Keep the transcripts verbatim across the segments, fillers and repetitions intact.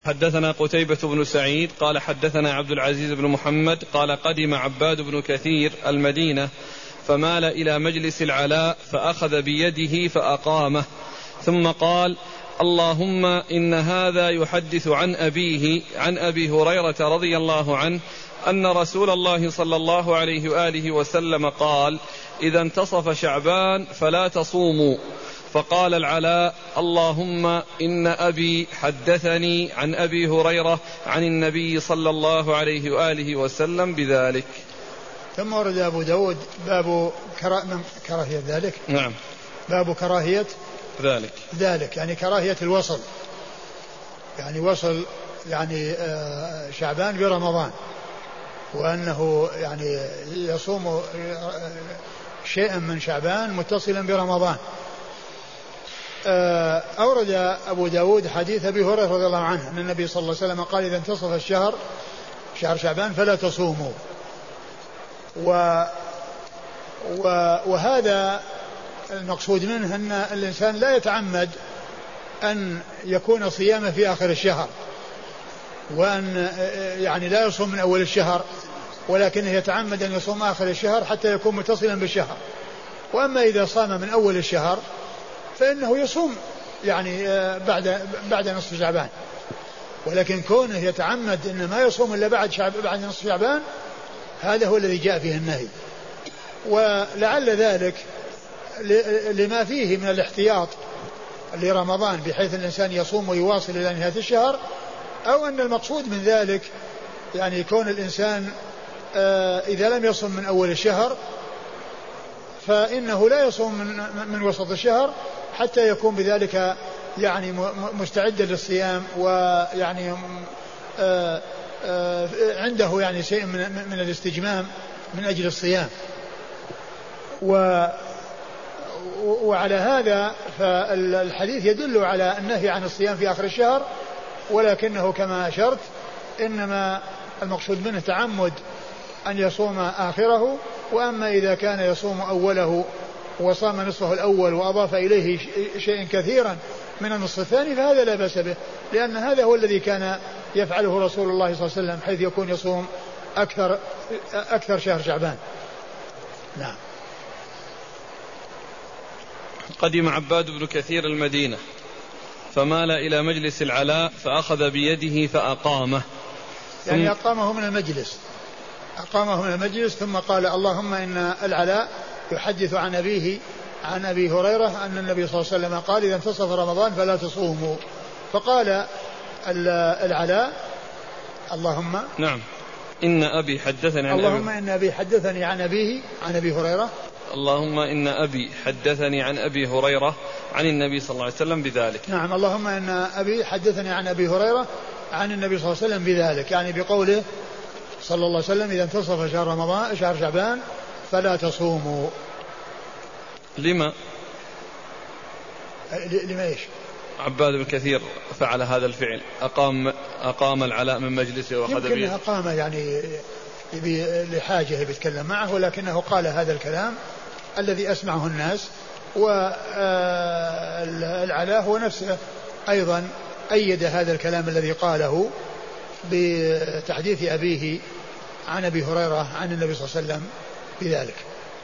حدثنا قتيبة بن سعيد قال حدثنا عبد العزيز بن محمد قال قدم عباد بن كثير المدينة فمال إلى مجلس العلاء فأخذ بيده فأقامه ثم قال: اللهم إن هذا يحدث عن أبيه عن أبي هريرة رضي الله عنه أن رسول الله صلى الله عليه وآله وسلم قال: إذا انتصف شعبان فلا تصوموا. فقال العلاء: اللهم إن أبي حدثني عن أبي هريرة عن النبي صلى الله عليه وآله وسلم بذلك. ثم ورد أبو داود باب كراهية ذلك. نعم. باب كراهية ذلك ذلك يعني كراهية الوصل، يعني وصل يعني شعبان برمضان، وأنه يعني يصوم شيئا من شعبان متصلا برمضان. أورد أبو داود حديث أبي هريرة رضي الله عنه أن النبي صلى الله عليه وسلم قال: إذا انتصف الشهر شهر شعبان فلا تصوموا. و وهذا المقصود منه أن الإنسان لا يتعمد أن يكون صيامه في آخر الشهر، وأن يعني لا يصوم من أول الشهر، ولكنه يتعمد أن يصوم آخر الشهر حتى يكون متصلا بالشهر. وأما إذا صام من أول الشهر فإنه يصوم يعني بعد بعد نصف شعبان، ولكن كونه يتعمد أن ما يصوم إلا بعد شعب بعد نصف شعبان هذا هو الذي جاء فيه النهي. ولعل ذلك لما فيه من الاحتياط لرمضان بحيث الإنسان يصوم ويواصل إلى نهاية الشهر، أو أن المقصود من ذلك يعني يكون الإنسان إذا لم يصوم من أول الشهر فإنه لا يصوم من, من وسط الشهر حتى يكون بذلك يعني مستعدا للصيام، ويعني عنده يعني شيء من, من الاستجمام من أجل الصيام. و وعلى هذا فالحديث يدل على النهي عن الصيام في آخر الشهر، ولكنه كما أشرت إنما المقصود منه تعمد أن يصوم آخره. وأما إذا كان يصوم أوله وصام نصفه الأول وأضاف إليه شيء كثيرا من النصف الثاني فهذا لا بأس به، لأن هذا هو الذي كان يفعله رسول الله صلى الله عليه وسلم، حيث يكون يصوم أكثر أكثر شهر شعبان. نعم. قدم عباد بن كثير المدينة فمال إلى مجلس العلاء فأخذ بيده فأقامه، يعني أقامه من المجلس أقامه من المجلس ثم قال: اللهم إن العلاء يحدث عن أبيه عن أبي هريرة أن النبي صلى الله عليه وسلم قال: إذا انتصف رمضان فلا تصوموا. فقال العلاء: اللهم نعم إن أبي حدثني عن اللهم إن أبي حدثني عن أبيه عن أبي هريرة اللهم إن أبي حدثني عن أبي هريرة عن النبي صلى الله عليه وسلم بذلك. نعم. اللهم إن أبي حدثني عن أبي هريرة عن النبي صلى الله عليه وسلم بذلك، يعني بقوله صلى الله عليه وسلم: إذا انتصف شهر رمضان شهر شعبان فلا تصوموا. لما لما إيش؟ عباد بن كثير فعل هذا الفعل، أقام أقام العلاء من مجلسه وأخذ بيده. يمكن أقام يعني لحاجة بيتكلم معه، ولكنه قال هذا الكلام الذي أسمعه الناس. والعلاء هو نفسه أيضا أيد هذا الكلام الذي قاله بتحديث أبيه عن أبي هريرة عن النبي صلى الله عليه وسلم بذلك.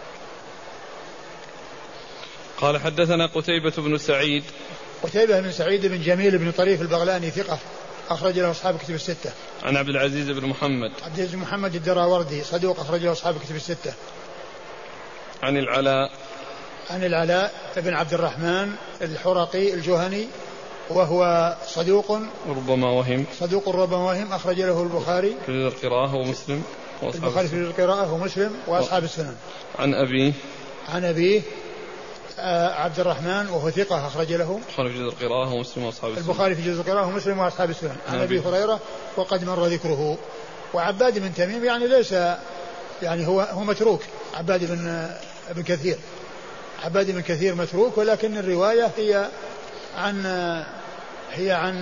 قال: حدثنا قتيبة بن سعيد. قتيبة بن سعيد بن جميل بن طريف البغلاني ثقة أخرج له أصحاب كتب الستة. عن عبد العزيز بن محمد. عبد العزيز بن محمد الدراوردي صدوق أخرج له أصحاب كتب الستة. عن العلاء. عن العلاء بن عبد الرحمن الحرقي الجهني وهو صدوق ربما وهم صدوق ربما وهم أخرج له البخاري في القراءة ومسلم البخاري في القراءة ومسلم وأصحاب السنن. عن أبيه عن أبيه آه عبد الرحمن وهو ثقة أخرج له البخاري في جزء القراءة ومسلم وأصحاب السنن. البخاري في جزء القراءة ومسلم وأصحاب السنن. عن أبي هريرة وقد مر ذكره. وعباد بن تميم يعني ليس يعني هو هو متروك. عباد بن بن كثير عباد بن كثير متروك، ولكن الرواية هي عن هي عن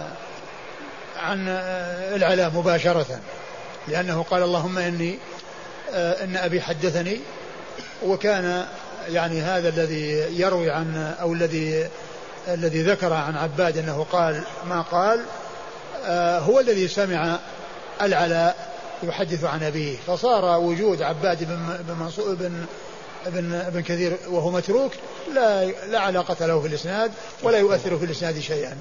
عن العلاء مباشرة، لأنه قال: اللهم إني إن أبي حدثني. وكان يعني هذا الذي يروي عن أو الذي الذي ذكر عن عباد أنه قال ما قال هو الذي سمع العلاء يحدث عن أبيه، فصار وجود عباد بن منصور بن ابن ابن كثير وهو متروك لا لا علاقة له في الإسناد ولا يؤثر في الإسناد شيئا.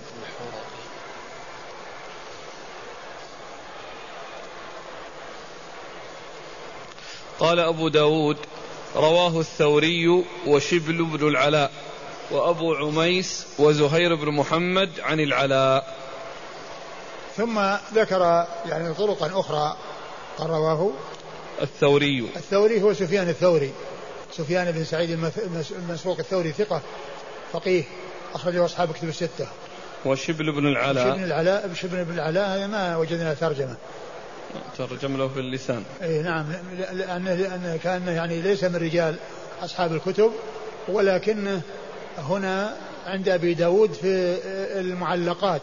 قال أبو داود رواه الثوري وشبل بن العلاء وأبو عميس وزهير بن محمد عن العلاء. ثم ذكر يعني طرقا أخرى قال رواه الثوري. الثوري هو سفيان الثوري، سفيان بن سعيد المسروق الثوري ثقة فقيه أخرجه أصحاب كتب الستة. وشبل بن العلاء شبل العلاء شبل بن العلاء هذا ما وجدنا ترجمة، ترجم له في اللسان. اي نعم، لأنه, لأنه كان يعني ليس من رجال أصحاب الكتب، ولكنه هنا عند أبي داود في المعلقات،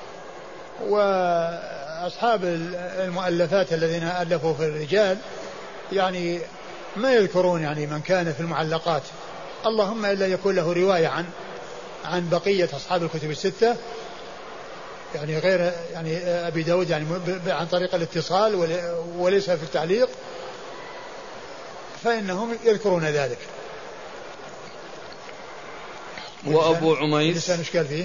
وأصحاب المؤلفات الذين ألفوا في الرجال يعني ما يذكرون يعني من كان في المعلقات، اللهم إلا يكون له رواية عن عن بقية أصحاب الكتب الستة، يعني غير يعني أبي داود يعني عن طريق الاتصال وليس في التعليق، فإنهم يذكرون ذلك. وأبو عميس لسان إشكال فيه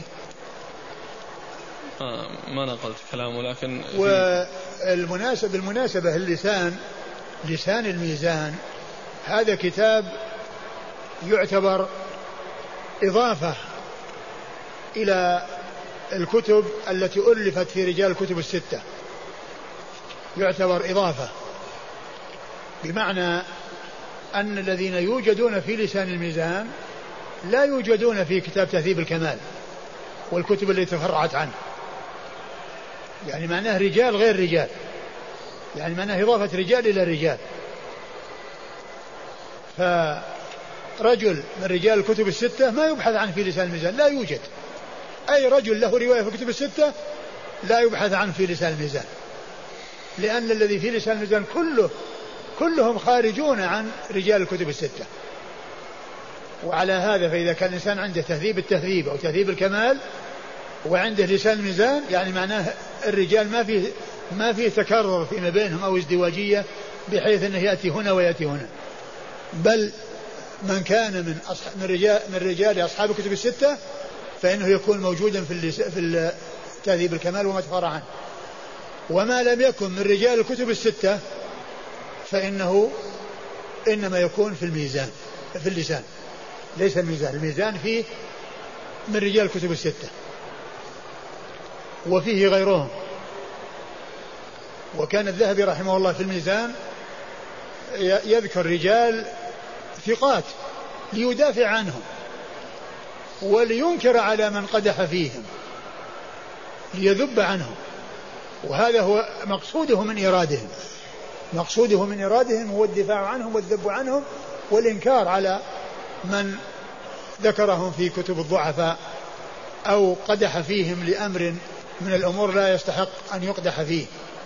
آه ما نقلت كلامه، لكن والمناسبة بالمناسبة اللسان لسان الميزان هذا كتاب يعتبر إضافة إلى الكتب التي ألفت في رجال الكتب الستة، يعتبر إضافة، بمعنى أن الذين يوجدون في لسان الميزان لا يوجدون في كتاب تهذيب الكمال والكتب التي تفرعت عنه، يعني معناه رجال غير رجال، يعني معناه إضافة رجال إلى رجال. فرجل من رجال الكتب الستة ما يبحث عنه في لسان الميزان، لا يوجد أي رجل له رواية في الكتب الستة لا يبحث عنه في لسان الميزان، لأن الذي في لسان الميزان كله كلهم خارجون عن رجال الكتب الستة. وعلى هذا فإذا كان الإنسان عنده تهذيب التهذيب أو تهذيب الكمال وعنده لسان الميزان، يعني معناه الرجال ما فيه ما فيه تكرر فيما بينهم أو ازدواجية بحيث أنه يأتي هنا ويأتي هنا، بل من كان من من رجال من رجال أصحاب الكتب الستة فإنه يكون موجودا في في تهذيب الكمال وما تفرع عنه، وما لم يكن من رجال الكتب الستة فإنه إنما يكون في الميزان في اللسان، ليس الميزان، الميزان فيه من رجال الكتب الستة وفيه غيرهم. وكان الذهبي رحمه الله في الميزان يذكر رجال ثقات ليدافع عنهم ولينكر على من قدح فيهم ليذب عنهم، وهذا هو مقصوده من إرادهم، مقصوده من إرادهم هو الدفاع عنهم والذب عنهم والإنكار على من ذكرهم في كتب الضعفاء أو قدح فيهم لأمر من الأمور لا يستحق أن يقدح فيه.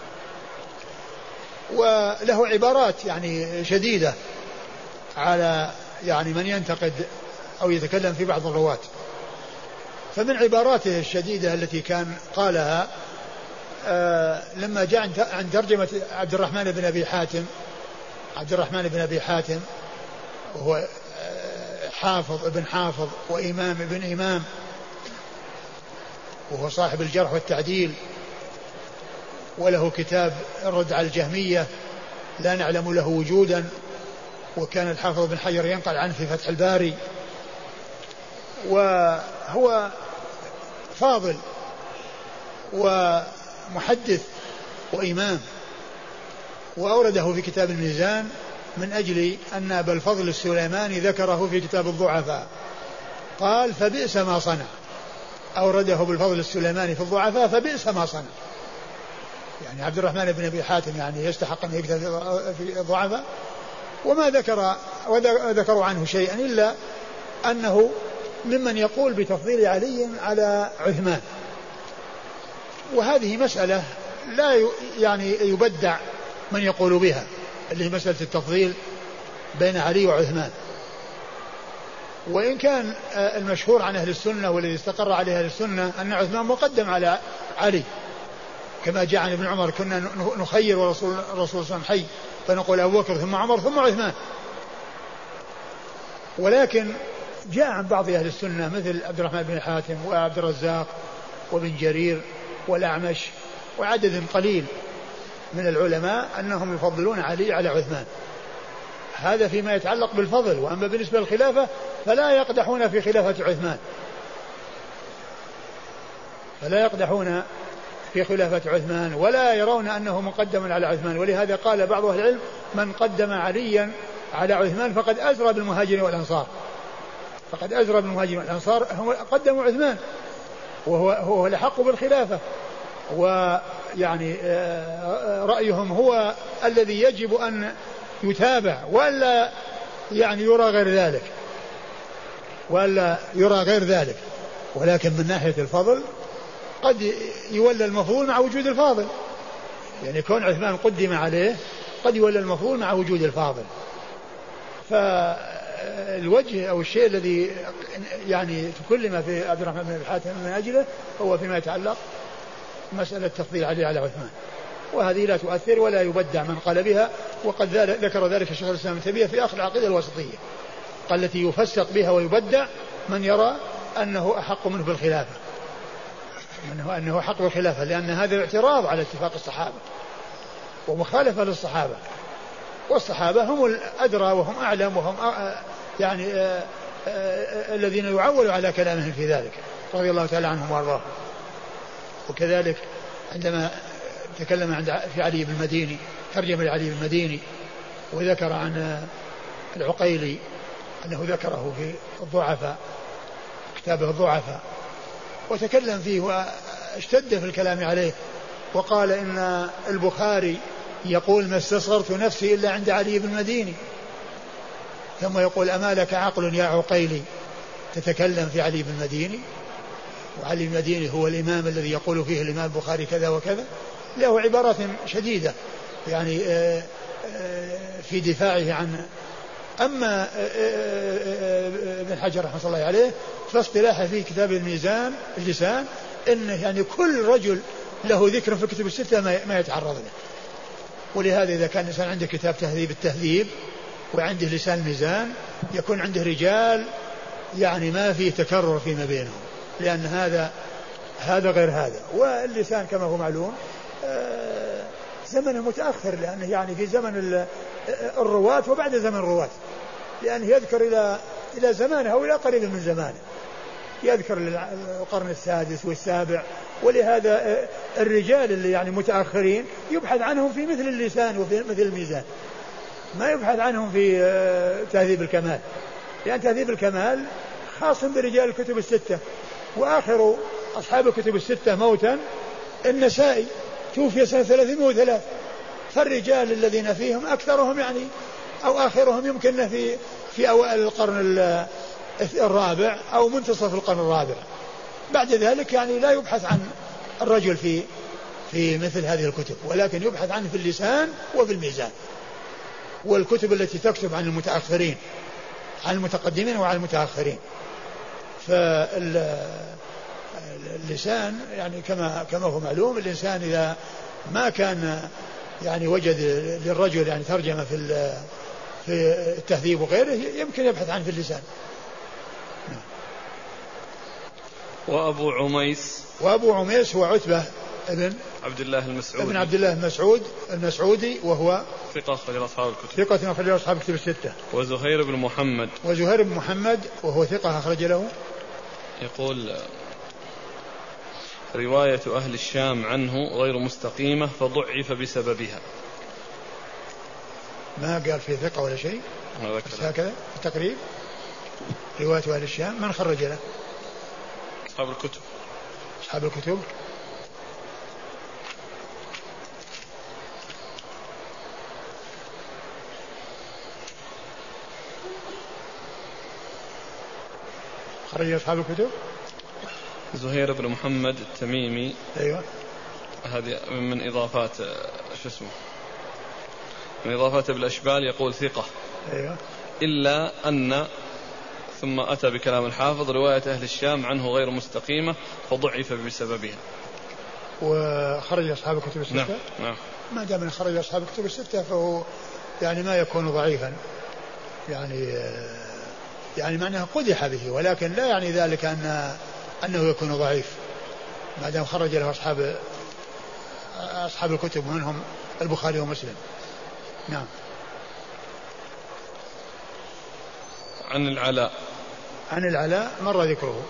وله عبارات يعني شديدة على يعني من ينتقد أو يتكلم في بعض الرواة، فمن عباراته الشديدة التي كان قالها آه لما جاء عن ترجمة عبد الرحمن بن أبي حاتم، عبد الرحمن بن أبي حاتم وهو حافظ ابن حافظ وإمام ابن إمام، وهو صاحب الجرح والتعديل، وله كتاب الرد على الجهمية لا نعلم له وجودا، وكان الحافظ بن حجر ينقل عنه في فتح الباري، وهو فاضل ومحدث وإمام، وأورده في كتاب الميزان من أجل أن أبا الفضل السليماني ذكره في كتاب الضعفاء، قال فبئس ما صنع، أورده بالفضل السليماني في الضعفاء فبئس ما صنع، يعني عبد الرحمن بن أبي حاتم يعني يستحق أن يكتب في الضعفاء، وما ذكر وذكروا عنه شيئا إلا أنه ممن يقول بتفضيل علي على عثمان، وهذه مسألة لا يعني يبدع من يقول بها، اللي هي مسألة التفضيل بين علي وعثمان. وإن كان المشهور عن أهل السنة والذي استقر عليه أهل السنة أن عثمان مقدم على علي، كما جاء عن ابن عمر كنا نخير ورسول الرسول صلى الله عليه وسلم حي فنقول أبو بكر ثم عمر ثم عثمان. ولكن جاء عن بعض أهل السنة مثل عبد الرحمن بن حاتم وعبد الرزاق وابن جرير والأعمش وعدد قليل من العلماء أنهم يفضلون علي على عثمان. هذا فيما يتعلق بالفضل. وأما بالنسبة للخلافة فلا يقدحون في خلافة عثمان فلا يقدحون في خلافة عثمان ولا يرون أنه مقدم على عثمان. ولهذا قال بعض أهل العلم من قدم عليا على عثمان فقد أزرى بالمهاجرين والأنصار فقد أزرى بالمهاجرين والأنصار هم قدموا عثمان وهو هو الحق بالخلافة. ويعني رأيهم هو الذي يجب أن يتابع ولا يعني يرى غير ذلك ولا يرى غير ذلك. ولكن من ناحية الفضل قد يولى المفضول مع وجود الفاضل. يعني كون عثمان قدم عليه قد يولى المفضول مع وجود الفاضل. فالوجه أو الشيء الذي يعني تكلم في عبد الرحمن بن حاتم من أجله هو فيما يتعلق مسألة تفضيل عليه على عثمان. وهذه لا تؤثر ولا يبدع من قال بها. وقد ذكر ذلك الشيخ الإسلام ابن تيمية في آخر العقيدة الوسطية قال التي يفسق بها ويبدع من يرى أنه أحق منه بالخلافة أنه أنه أحق بالخلافة لأن هذا اعتراض على اتفاق الصحابة ومخالفة للصحابة. والصحابة هم الأدرى وهم أعلم وهم يعني آآ آآ الذين يعولوا على كلامهم في ذلك رضي الله تعالى عنهم وارضاهم. وكذلك عندما تكلم عند في علي بن المديني ترجم لعلي بن المديني وذكر عن العقيلي أنه ذكره في الضعفاء كتابه الضعفاء وتكلم فيه واشتد في الكلام عليه وقال إن البخاري يقول ما استصغرت نفسي إلا عند علي بن المديني ثم يقول أما لك عقل يا عقيلي تتكلم في علي بن المديني. وعلي بن المديني هو الإمام الذي يقول فيه الإمام البخاري كذا وكذا. له عبارات شديدة يعني في دفاعه عن. أما ابن حجر رحمه الله عليه فاصطلاحه في كتاب الميزان اللسان إنه يعني كل رجل له ذكر في الكتب الستة ما يتعرض له. ولهذا إذا كان الإنسان عنده كتاب تهذيب التهذيب وعنده لسان الميزان يكون عنده رجال يعني ما فيه تكرر فيما بينهم لأن هذا هذا غير هذا. واللسان كما هو معلوم زمنه متأخر لأنه يعني في زمن الرواة وبعد زمن الرواة لأنه يذكر إلى إلى زمانه أو إلى قريب من زمانه يذكر القرن السادس والسابع. ولهذا الرجال اللي يعني متأخرين يبحث عنهم في مثل اللسان وفي مثل الميزان ما يبحث عنهم في تهذيب الكمال لأن تهذيب الكمال خاص برجال الكتب الستة. وآخر أصحاب الكتب الستة موتا النسائي توفي سنة ثلاثمائة وثلاثة. فالرجال الذين فيهم أكثرهم يعني أو آخرهم يمكن في في أوائل القرن الرابع أو منتصف القرن الرابع. بعد ذلك يعني لا يبحث عن الرجل في في مثل هذه الكتب ولكن يبحث عنه في اللسان وفي الميزان. والكتب التي تكتب عن المتأخرين عن المتقدمين وعن المتأخرين. فاللسان يعني كما كما هو معلوم الإنسان إذا ما كان يعني وجد للرجل يعني ترجمة في في التهذيب وغيره يمكن يبحث عنه في اللسان. وأبو عميس وأبو عميس هو عتبة ابن عبد الله المسعودي ابن عبد الله المسعود المسعودي وهو ثقة أخرج أصحاب الكتب ثقة أخرج أصحاب الكتب الستة. وزهير بن محمد وزهير بن محمد وهو ثقة أخرج له. يقول رواية أهل الشام عنه غير مستقيمة فضعف بسببها. ما قال في ثقة ولا شيء بس هكذا التقريب. رواية أهل الشام من خرج له؟ أصحاب الكتب أصحاب الكتب خرج أصحاب الكتب. زهير بن محمد التميمي أيوة هذه من إضافات شو اسمه من إضافات بالأشبال يقول ثقة أيوة إلا أن ثم أتى بكلام الحافظ رواية أهل الشام عنه غير مستقيمة فضعف بسببها. وخرج أصحاب الكتب الستة. نعم. نعم. ما دام خرج أصحاب الكتب الستة فهو يعني ما يكون ضعيفا، يعني يعني معناه قدح به، ولكن لا يعني ذلك أن أنه يكون ضعيف ما دام خرج له أصحاب أصحاب الكتب منهم البخاري ومسلم. نعم. عن العلاء. عن العلاء مر ذكره.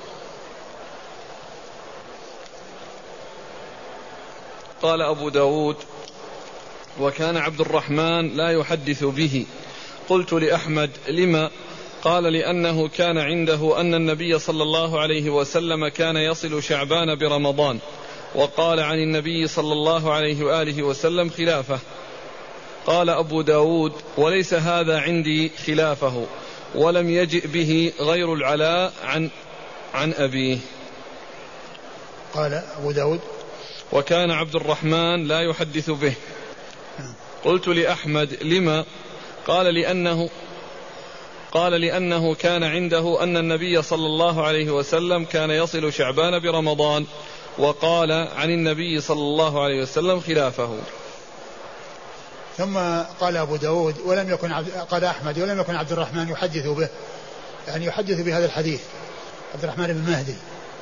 قال أبو داود: وكان عبد الرحمن لا يحدث به. قلت لأحمد: لما؟ قال: لأنه كان عنده أن النبي صلى الله عليه وسلم كان يصل شعبان برمضان، وقال عن النبي صلى الله عليه وآله وسلم خلافه. قال أبو داود: وليس هذا عندي خلافه، ولم يجئ به غير العلاء عن عن أبيه. قال أبو داود: وكان عبد الرحمن لا يحدث به. قلت لأحمد: لما؟ قال: لأنه قال لأنه كان عنده أن النبي صلى الله عليه وسلم كان يصل شعبان برمضان، وقال عن النبي صلى الله عليه وسلم خلافه. ثم قال أبو داود: ولم يكن عبد... قال أحمد: ولم يكن عبد الرحمن يحدث به، يعني يحدث بهذا الحديث عبد الرحمن بن مهدي.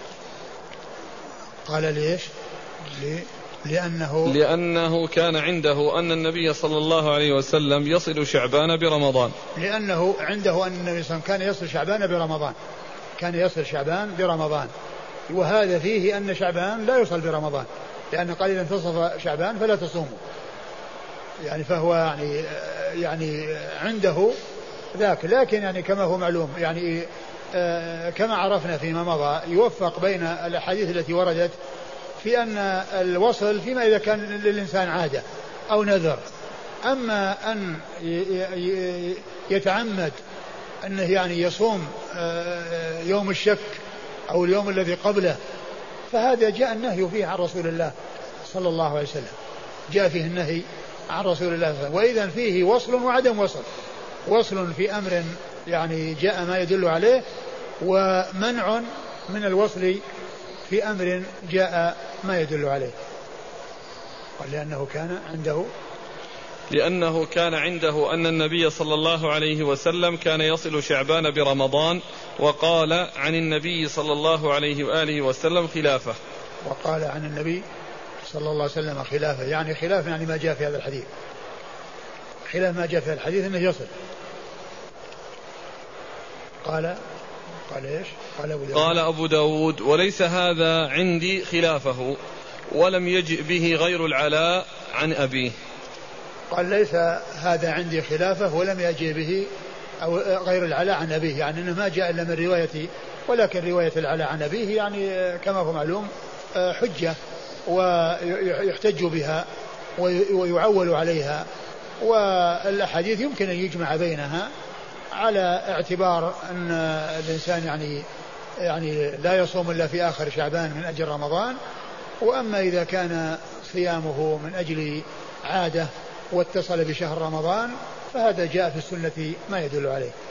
قال: ليش؟ لي... لأنه لأنه كان عنده أن النبي صلى الله عليه وسلم يصل شعبان برمضان. لأنه عنده أن النبي صلى الله عليه وسلم كان يصل شعبان برمضان كان يصل شعبان برمضان وهذا فيه أن شعبان لا يصل برمضان، لأن قال: إذا انتصف شعبان فلا تصوموا، يعني فهو يعني يعني عنده ذاك. لكن يعني كما هو معلوم يعني كما عرفنا فيما مضى يوفق بين الأحاديث التي وردت في أن الوصل فيما إذا كان للإنسان عادة أو نذر. أما أن يتعمد أنه يعني يصوم يوم الشك أو اليوم الذي قبله، فهذا جاء النهي فيه عن رسول الله صلى الله عليه وسلم، جاء فيه النهي عن رسول الله صلى الله عليه وسلم. وإذا فيه وصل وعدم وصل، وصل في أمر يعني جاء ما يدل عليه، ومنع من الوصل في أمر جاء ما يدل عليه. ولأنه كان عنده لأنه كان عنده أن النبي صلى الله عليه وسلم كان يصل شعبان برمضان، وقال عن النبي صلى الله عليه وآله وسلم خلافه. وقال عن النبي صلى الله عليه وسلم خلافه، يعني خلاف يعني ما جاء في هذا الحديث، خلاف ما جاء في هذا الحديث أنه يصل. قال قال إيش؟ قال أبو داود, قال أبو داود: وليس هذا عندي خلافه، ولم يجئ به غير العلاء عن أبيه. قال: ليس هذا عندي خلافه ولم يجئ به أو غير العلاء عن أبيه، يعني أنه ما جاء إلا من روايتي، ولكن رواية العلاء عن أبيه يعني كما هو معلوم حجة ويحتج بها ويعول عليها، والأحاديث يمكن أن يجمع بينها على اعتبار أن الإنسان يعني يعني لا يصوم إلا في آخر شعبان من أجل رمضان. وأما إذا كان صيامه من أجل عادة واتصل بشهر رمضان فهذا جاء في السنة ما يدل عليه.